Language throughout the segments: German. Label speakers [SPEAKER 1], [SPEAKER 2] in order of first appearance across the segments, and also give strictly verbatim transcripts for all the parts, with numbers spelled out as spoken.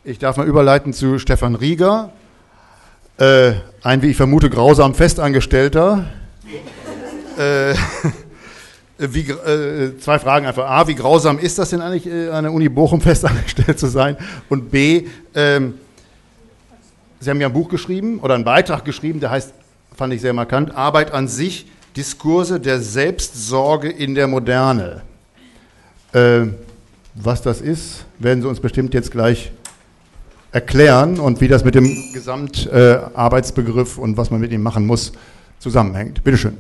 [SPEAKER 1] Ich darf mal überleiten zu Stefan Rieger, äh, ein, wie ich vermute, grausam Festangestellter. äh, wie, äh, zwei Fragen einfach. A, wie grausam ist das denn eigentlich, äh, an der Uni Bochum festangestellt zu sein? Und B, ähm, Sie haben ja ein Buch geschrieben oder einen Beitrag geschrieben, der heißt, fand ich sehr markant, Arbeit an sich, Diskurse der Selbstsorge in der Moderne. Äh, was das ist, werden Sie uns bestimmt jetzt gleich erklären und wie das mit dem Gesamtarbeitsbegriff äh, und was man mit ihm machen muss, zusammenhängt. Bitte schön.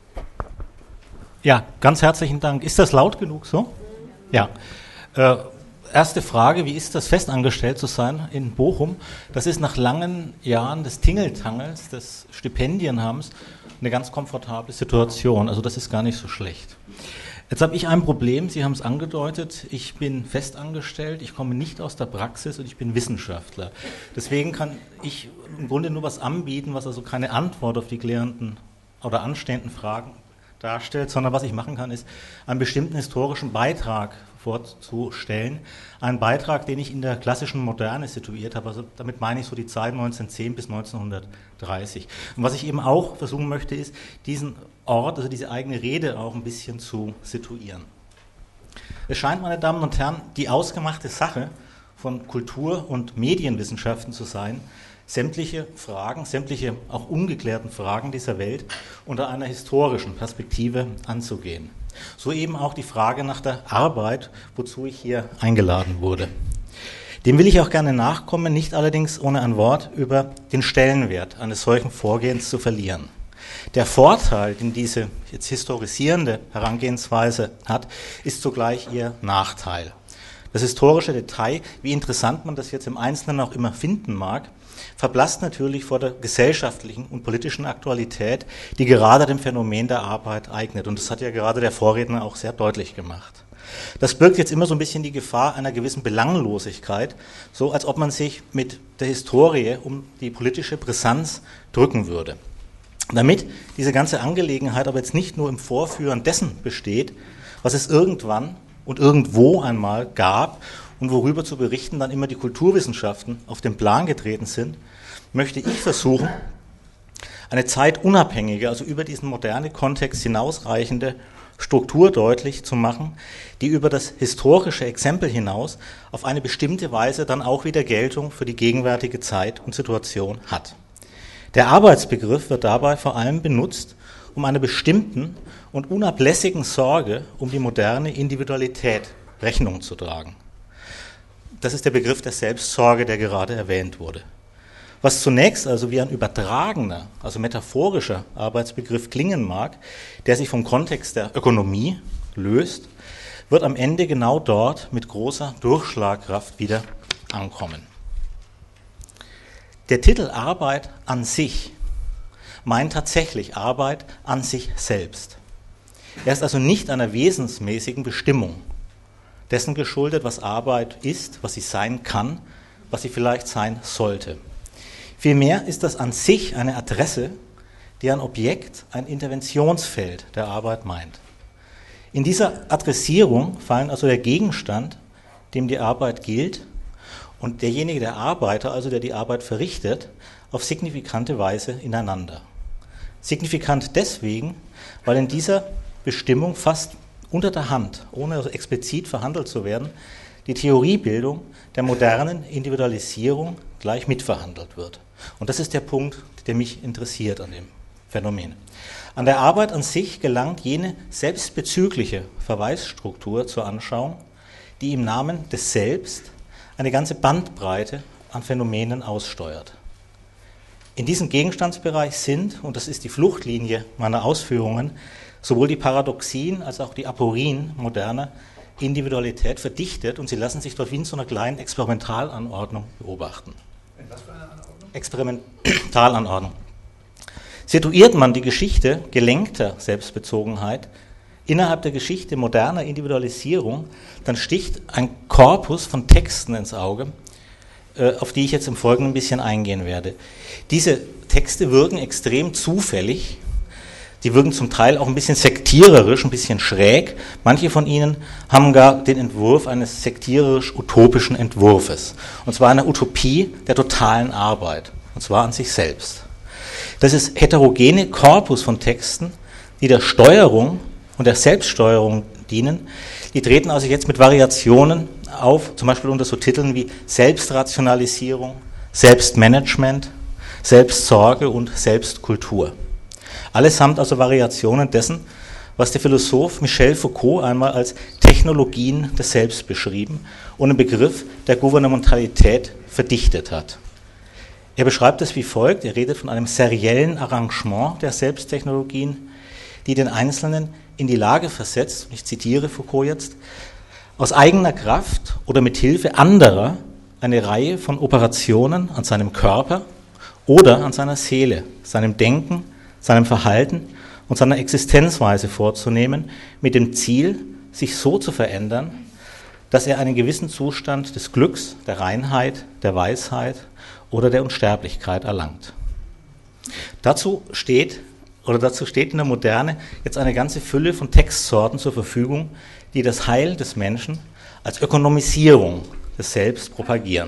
[SPEAKER 2] Ja, ganz herzlichen Dank. Ist das laut genug so? Ja. Äh, erste Frage, wie ist das, festangestellt zu sein in Bochum? Das ist nach langen Jahren des Tingeltangels, des Stipendienhabens, eine ganz komfortable Situation. Also das ist gar nicht so schlecht. Jetzt habe ich ein Problem, Sie haben es angedeutet, ich bin festangestellt, ich komme nicht aus der Praxis und ich bin Wissenschaftler. Deswegen kann ich im Grunde nur was anbieten, was also keine Antwort auf die klärenden oder anstehenden Fragen darstellt, sondern was ich machen kann, ist einen bestimmten historischen Beitrag vorzustellen. Einen Beitrag, den ich in der klassischen Moderne situiert habe, also damit meine ich so die Zeit neunzehnhundertzehn bis neunzehnhundertdreißig. Und was ich eben auch versuchen möchte, ist, diesen Ort, also diese eigene Rede auch ein bisschen zu situieren. Es scheint, meine Damen und Herren, die ausgemachte Sache von Kultur- und Medienwissenschaften zu sein, sämtliche Fragen, sämtliche auch ungeklärten Fragen dieser Welt unter einer historischen Perspektive anzugehen. So eben auch die Frage nach der Arbeit, wozu ich hier eingeladen wurde. Dem will ich auch gerne nachkommen, nicht allerdings ohne ein Wort über den Stellenwert eines solchen Vorgehens zu verlieren. Der Vorteil, den diese jetzt historisierende Herangehensweise hat, ist zugleich ihr Nachteil. Das historische Detail, wie interessant man das jetzt im Einzelnen auch immer finden mag, verblasst natürlich vor der gesellschaftlichen und politischen Aktualität, die gerade dem Phänomen der Arbeit eignet. Und das hat ja gerade der Vorredner auch sehr deutlich gemacht. Das birgt jetzt immer so ein bisschen die Gefahr einer gewissen Belanglosigkeit, so als ob man sich mit der Historie um die politische Brisanz drücken würde. Damit diese ganze Angelegenheit aber jetzt nicht nur im Vorführen dessen besteht, was es irgendwann und irgendwo einmal gab und worüber zu berichten dann immer die Kulturwissenschaften auf den Plan getreten sind, möchte ich versuchen, eine zeitunabhängige, also über diesen modernen Kontext hinausreichende Struktur deutlich zu machen, die über das historische Exempel hinaus auf eine bestimmte Weise dann auch wieder Geltung für die gegenwärtige Zeit und Situation hat. Der Arbeitsbegriff wird dabei vor allem benutzt, um einer bestimmten und unablässigen Sorge um die moderne Individualität Rechnung zu tragen. Das ist der Begriff der Selbstsorge, der gerade erwähnt wurde. Was zunächst also wie ein übertragener, also metaphorischer Arbeitsbegriff klingen mag, der sich vom Kontext der Ökonomie löst, wird am Ende genau dort mit großer Durchschlagkraft wieder ankommen. Der Titel Arbeit an sich meint tatsächlich Arbeit an sich selbst. Er ist also nicht einer wesensmäßigen Bestimmung dessen geschuldet, was Arbeit ist, was sie sein kann, was sie vielleicht sein sollte. Vielmehr ist das an sich eine Adresse, die ein Objekt, ein Interventionsfeld der Arbeit meint. In dieser Adressierung fallen also der Gegenstand, dem die Arbeit gilt, und derjenige, der Arbeiter, also der die Arbeit verrichtet, auf signifikante Weise ineinander. Signifikant deswegen, weil in dieser Bestimmung fast unter der Hand, ohne also explizit verhandelt zu werden, die Theoriebildung der modernen Individualisierung gleich mitverhandelt wird. Und das ist der Punkt, der mich interessiert an dem Phänomen. An der Arbeit an sich gelangt jene selbstbezügliche Verweisstruktur zur Anschauung, die im Namen des Selbst eine ganze Bandbreite an Phänomenen aussteuert. In diesem Gegenstandsbereich sind, und das ist die Fluchtlinie meiner Ausführungen, sowohl die Paradoxien als auch die Aporien moderner Individualität verdichtet und sie lassen sich dort wie in so einer kleinen Experimentalanordnung beobachten. In was für eine Anordnung? Experimentalanordnung. Situiert man die Geschichte gelenkter Selbstbezogenheit innerhalb der Geschichte moderner Individualisierung, dann sticht ein Korpus von Texten ins Auge, auf die ich jetzt im Folgenden ein bisschen eingehen werde. Diese Texte wirken extrem zufällig, Die wirken zum Teil auch ein bisschen sektiererisch, ein bisschen schräg. Manche von ihnen haben gar den Entwurf eines sektiererisch-utopischen Entwurfes. Und zwar einer Utopie der totalen Arbeit. Und zwar an sich selbst. Das ist heterogene Korpus von Texten, die der Steuerung und der Selbststeuerung dienen. Die treten also jetzt mit Variationen auf, zum Beispiel unter so Titeln wie Selbstrationalisierung, Selbstmanagement, Selbstsorge und Selbstkultur. Allesamt also Variationen dessen, was der Philosoph Michel Foucault einmal als Technologien des Selbst beschrieben und einen Begriff der Gouvernementalität verdichtet hat. Er beschreibt es wie folgt, er redet von einem seriellen Arrangement der Selbsttechnologien, die den Einzelnen in die Lage versetzt, ich zitiere Foucault jetzt, aus eigener Kraft oder mit Hilfe anderer eine Reihe von Operationen an seinem Körper oder an seiner Seele, seinem Denken, seinem Verhalten und seiner Existenzweise vorzunehmen, mit dem Ziel, sich so zu verändern, dass er einen gewissen Zustand des Glücks, der Reinheit, der Weisheit oder der Unsterblichkeit erlangt. Dazu steht, oder dazu steht in der Moderne jetzt eine ganze Fülle von Textsorten zur Verfügung, die das Heil des Menschen als Ökonomisierung des Selbst propagieren.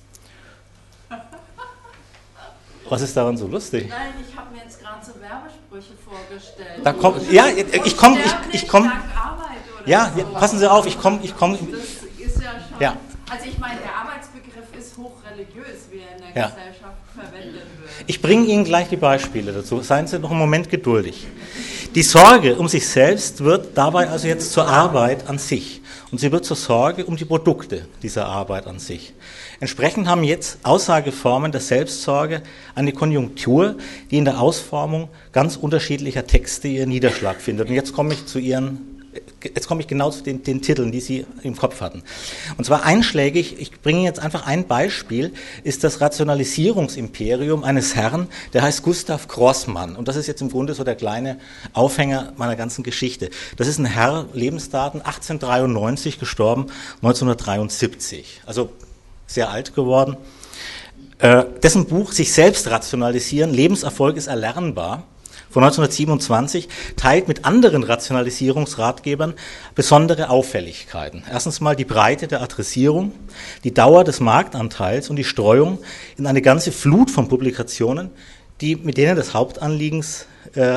[SPEAKER 2] Was ist daran so lustig?
[SPEAKER 3] Nein, ich habe mir jetzt gerade so Werbesprüche vorgestellt.
[SPEAKER 2] Da kommt, ja, ich komme, ich, ich komme. Ja, ja, passen Sie auf, ich komme, ich komme.
[SPEAKER 3] Das ist ja schon.
[SPEAKER 2] Ja.
[SPEAKER 3] Also ich meine, der Arbeitsbegriff ist hochreligiös, wie er in der
[SPEAKER 2] Ja.
[SPEAKER 3] Gesellschaft verwendet wird.
[SPEAKER 2] Ich bringe Ihnen gleich die Beispiele dazu. Seien Sie noch einen Moment geduldig. Die Sorge um sich selbst wird dabei also jetzt zur Arbeit an sich. Und sie wird zur Sorge um die Produkte dieser Arbeit an sich. Entsprechend haben jetzt Aussageformen der Selbstsorge eine Konjunktur, die in der Ausformung ganz unterschiedlicher Texte ihren Niederschlag findet. Und jetzt komme ich zu Ihren Jetzt komme ich genau zu den, den Titeln, die Sie im Kopf hatten. Und zwar einschlägig, ich bringe jetzt einfach ein Beispiel, ist das Rationalisierungsimperium eines Herrn, der heißt Gustav Grossmann. Und das ist jetzt im Grunde so der kleine Aufhänger meiner ganzen Geschichte. Das ist ein Herr, Lebensdaten achtzehnhundertdreiundneunzig, gestorben neunzehnhundertdreiundsiebzig. Also sehr alt geworden. Äh, dessen Buch Sich selbst rationalisieren, Lebenserfolg ist erlernbar, von neunzehnhundertsiebenundzwanzig, teilt mit anderen Rationalisierungsratgebern besondere Auffälligkeiten. Erstens mal die Breite der Adressierung, die Dauer des Marktanteils und die Streuung in eine ganze Flut von Publikationen, die mit denen des Hauptanliegens äh,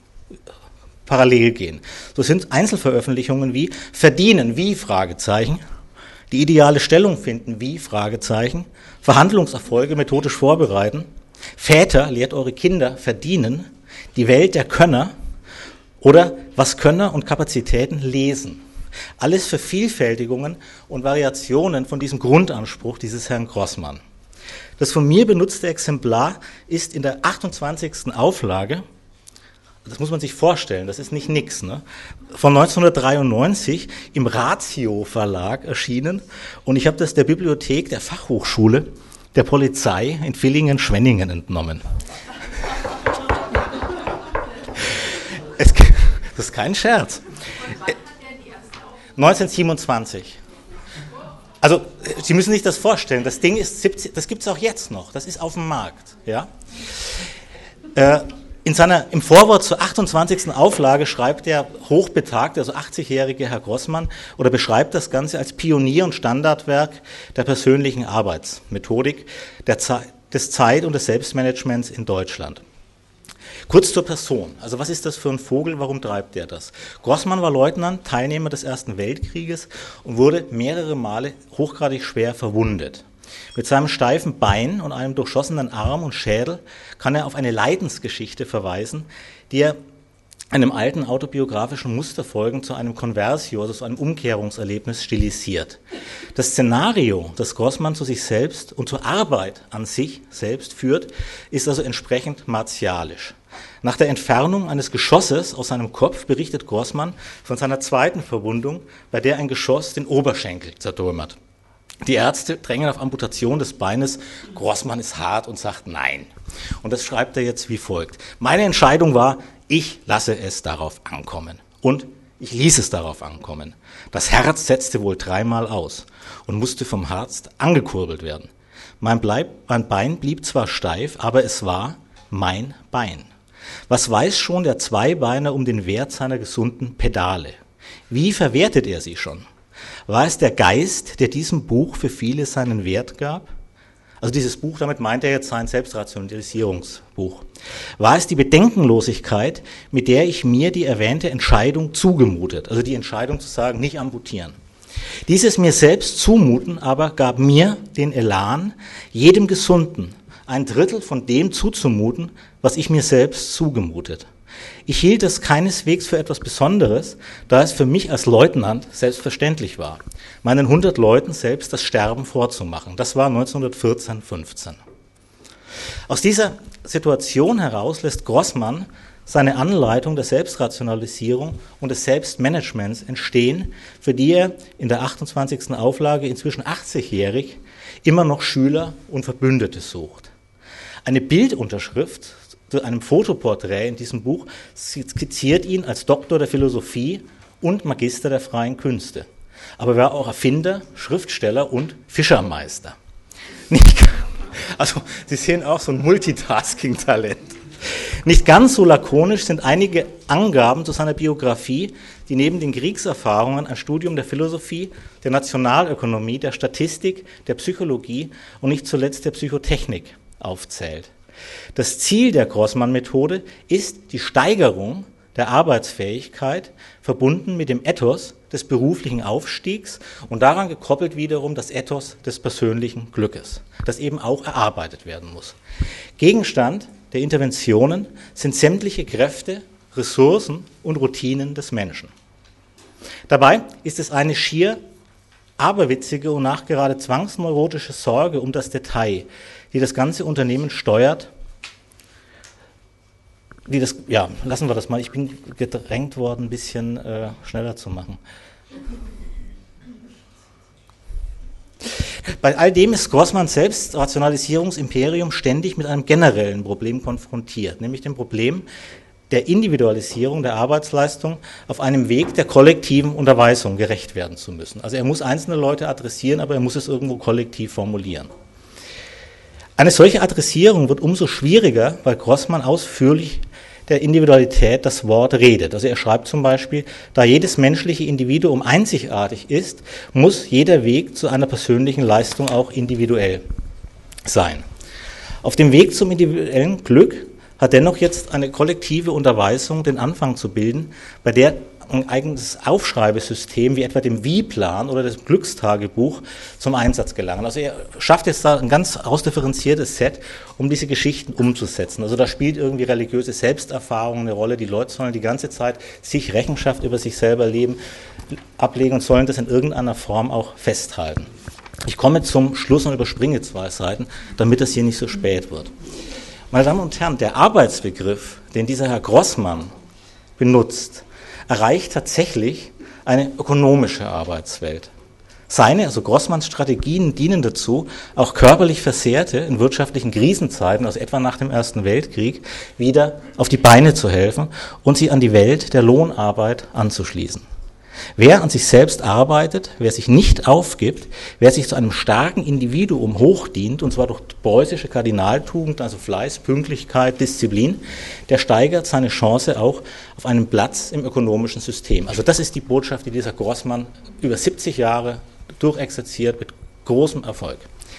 [SPEAKER 2] parallel gehen. So sind Einzelveröffentlichungen wie Verdienen, wie, Fragezeichen, die ideale Stellung finden, wie, Fragezeichen, Verhandlungserfolge methodisch vorbereiten, Väter, lehrt eure Kinder verdienen, die Welt der Könner oder was Könner und Kapazitäten lesen. Alles Vervielfältigungen und Variationen von diesem Grundanspruch dieses Herrn Grossmann. Das von mir benutzte Exemplar ist in der achtundzwanzigsten Auflage, das muss man sich vorstellen, das ist nicht nix, ne? Von neunzehnhundertdreiundneunzig im Ratio Verlag erschienen und ich habe das der Bibliothek der Fachhochschule der Polizei in Villingen-Schwenningen entnommen. Es, das ist kein Scherz. neunzehnhundertsiebenundzwanzig. Also, Sie müssen sich das vorstellen, das Ding ist siebzig, das gibt es auch jetzt noch, das ist auf dem Markt. Ja? Äh, in seiner, im Vorwort zur achtundzwanzigsten Auflage schreibt der hochbetagte, also achtzigjährige Herr Grossmann, oder beschreibt das Ganze als Pionier und Standardwerk der persönlichen Arbeitsmethodik, der Ze- des Zeit- und des Selbstmanagements in Deutschland. Kurz zur Person. Also was ist das für ein Vogel, warum treibt er das? Grossmann war Leutnant, Teilnehmer des Ersten Weltkrieges und wurde mehrere Male hochgradig schwer verwundet. Mit seinem steifen Bein und einem durchschossenen Arm und Schädel kann er auf eine Leidensgeschichte verweisen, die er einem alten autobiografischen Muster folgend zu einem Conversio, also zu einem Umkehrungserlebnis stilisiert. Das Szenario, das Grossmann zu sich selbst und zur Arbeit an sich selbst führt, ist also entsprechend martialisch. Nach der Entfernung eines Geschosses aus seinem Kopf berichtet Grossmann von seiner zweiten Verwundung, bei der ein Geschoss den Oberschenkel zertrümmert. Die Ärzte drängen auf Amputation des Beines. Grossmann ist hart und sagt Nein. Und das schreibt er jetzt wie folgt. Meine Entscheidung war, ich lasse es darauf ankommen. Und ich ließ es darauf ankommen. Das Herz setzte wohl dreimal aus und musste vom Arzt angekurbelt werden. Mein, Bleib, mein Bein blieb zwar steif, aber es war mein Bein. Was weiß schon der Zweibeiner um den Wert seiner gesunden Pedale? Wie verwertet er sie schon? War es der Geist, der diesem Buch für viele seinen Wert gab? Also dieses Buch, damit meint er jetzt sein Selbstrationalisierungsbuch. War es die Bedenkenlosigkeit, mit der ich mir die erwähnte Entscheidung zugemutet, also die Entscheidung zu sagen, nicht amputieren. Dieses mir selbst zumuten aber gab mir den Elan, jedem Gesunden ein Drittel von dem zuzumuten, was ich mir selbst zugemutet. Ich hielt es keineswegs für etwas Besonderes, da es für mich als Leutnant selbstverständlich war, meinen hundert Leuten selbst das Sterben vorzumachen. Das war neunzehnhundertvierzehn, fünfzehn. Aus dieser Situation heraus lässt Grossmann seine Anleitung der Selbstrationalisierung und des Selbstmanagements entstehen, für die er in der achtundzwanzigsten Auflage inzwischen achtzigjährig immer noch Schüler und Verbündete sucht. Eine Bildunterschrift zu einem Fotoporträt in diesem Buch skizziert ihn als Doktor der Philosophie und Magister der freien Künste. Aber er war auch Erfinder, Schriftsteller und Fischermeister. Nicht, also Sie sehen auch so ein Multitasking-Talent. Nicht ganz so lakonisch sind einige Angaben zu seiner Biografie, die neben den Kriegserfahrungen ein Studium der Philosophie, der Nationalökonomie, der Statistik, der Psychologie und nicht zuletzt der Psychotechnik aufzählt. Das Ziel der Grossmann-Methode ist die Steigerung der Arbeitsfähigkeit, verbunden mit dem Ethos des beruflichen Aufstiegs und daran gekoppelt wiederum das Ethos des persönlichen Glückes, das eben auch erarbeitet werden muss. Gegenstand der Interventionen sind sämtliche Kräfte, Ressourcen und Routinen des Menschen. Dabei ist es eine schier aberwitzige und nachgerade zwangsneurotische Sorge um das Detail, die das ganze Unternehmen steuert, die das, ja, lassen wir das mal, ich bin gedrängt worden, ein bisschen äh, schneller zu machen. Bei all dem ist Grossmanns Selbstrationalisierungsimperium ständig mit einem generellen Problem konfrontiert, nämlich dem Problem der Individualisierung der Arbeitsleistung auf einem Weg der kollektiven Unterweisung gerecht werden zu müssen. Also er muss einzelne Leute adressieren, aber er muss es irgendwo kollektiv formulieren. Eine solche Adressierung wird umso schwieriger, weil Grossmann ausführlich der Individualität das Wort redet. Also er schreibt zum Beispiel, da jedes menschliche Individuum einzigartig ist, muss jeder Weg zu einer persönlichen Leistung auch individuell sein. Auf dem Weg zum individuellen Glück hat dennoch jetzt eine kollektive Unterweisung den Anfang zu bilden, bei der ein eigenes Aufschreibesystem wie etwa dem Wie-Plan oder das Glückstagebuch zum Einsatz gelangen. Also er schafft jetzt da ein ganz ausdifferenziertes Set, um diese Geschichten umzusetzen. Also da spielt irgendwie religiöse Selbsterfahrung eine Rolle. Die Leute sollen die ganze Zeit sich Rechenschaft über sich selber leben, ablegen und sollen das in irgendeiner Form auch festhalten. Ich komme zum Schluss und überspringe zwei Seiten, damit das hier nicht so spät wird. Meine Damen und Herren, der Arbeitsbegriff, den dieser Herr Grossmann benutzt, erreicht tatsächlich eine ökonomische Arbeitswelt. Seine, also Grossmanns Strategien dienen dazu, auch körperlich Versehrte in wirtschaftlichen Krisenzeiten, also etwa nach dem Ersten Weltkrieg, wieder auf die Beine zu helfen und sie an die Welt der Lohnarbeit anzuschließen. Wer an sich selbst arbeitet, wer sich nicht aufgibt, wer sich zu einem starken Individuum hochdient, und zwar durch preußische Kardinaltugend, also Fleiß, Pünktlichkeit, Disziplin, der steigert seine Chance auch auf einen Platz im ökonomischen System. Also das ist die Botschaft, die dieser Grossmann über siebzig Jahre durchexerziert mit großem Erfolg.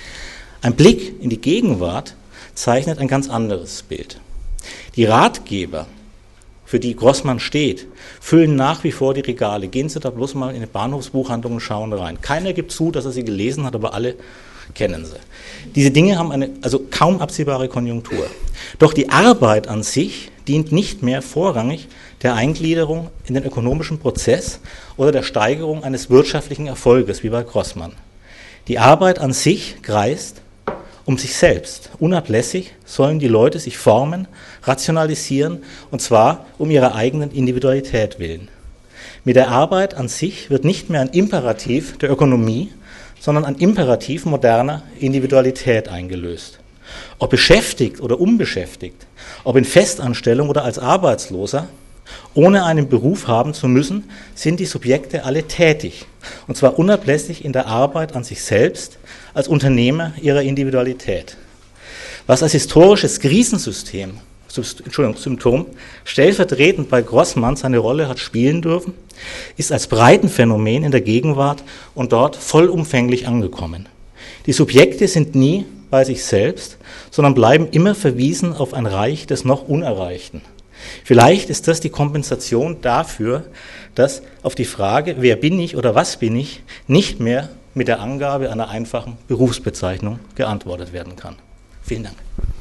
[SPEAKER 2] Ein Blick in die Gegenwart zeichnet ein ganz anderes Bild. Die Ratgeber, für die Grossmann steht, füllen nach wie vor die Regale. Gehen Sie da bloß mal in eine Bahnhofsbuchhandlung und schauen rein. Keiner gibt zu, dass er sie gelesen hat, aber alle kennen sie. Diese Dinge haben eine also kaum absehbare Konjunktur. Doch die Arbeit an sich dient nicht mehr vorrangig der Eingliederung in den ökonomischen Prozess oder der Steigerung eines wirtschaftlichen Erfolges, wie bei Grossmann. Die Arbeit an sich kreist um sich selbst. Unablässig sollen die Leute sich formen, rationalisieren, und zwar um ihrer eigenen Individualität willen. Mit der Arbeit an sich wird nicht mehr ein Imperativ der Ökonomie, sondern ein Imperativ moderner Individualität eingelöst. Ob beschäftigt oder unbeschäftigt, ob in Festanstellung oder als Arbeitsloser, ohne einen Beruf haben zu müssen, sind die Subjekte alle tätig, und zwar unablässig in der Arbeit an sich selbst, als Unternehmer ihrer Individualität. Was als historisches Krisensystem Entschuldigung, Symptom, stellvertretend bei Grossmann seine Rolle hat spielen dürfen, ist als Breitenphänomen in der Gegenwart und dort vollumfänglich angekommen. Die Subjekte sind nie bei sich selbst, sondern bleiben immer verwiesen auf ein Reich des noch Unerreichten. Vielleicht ist das die Kompensation dafür, dass auf die Frage, wer bin ich oder was bin ich, nicht mehr mit der Angabe einer einfachen Berufsbezeichnung geantwortet werden kann. Vielen Dank.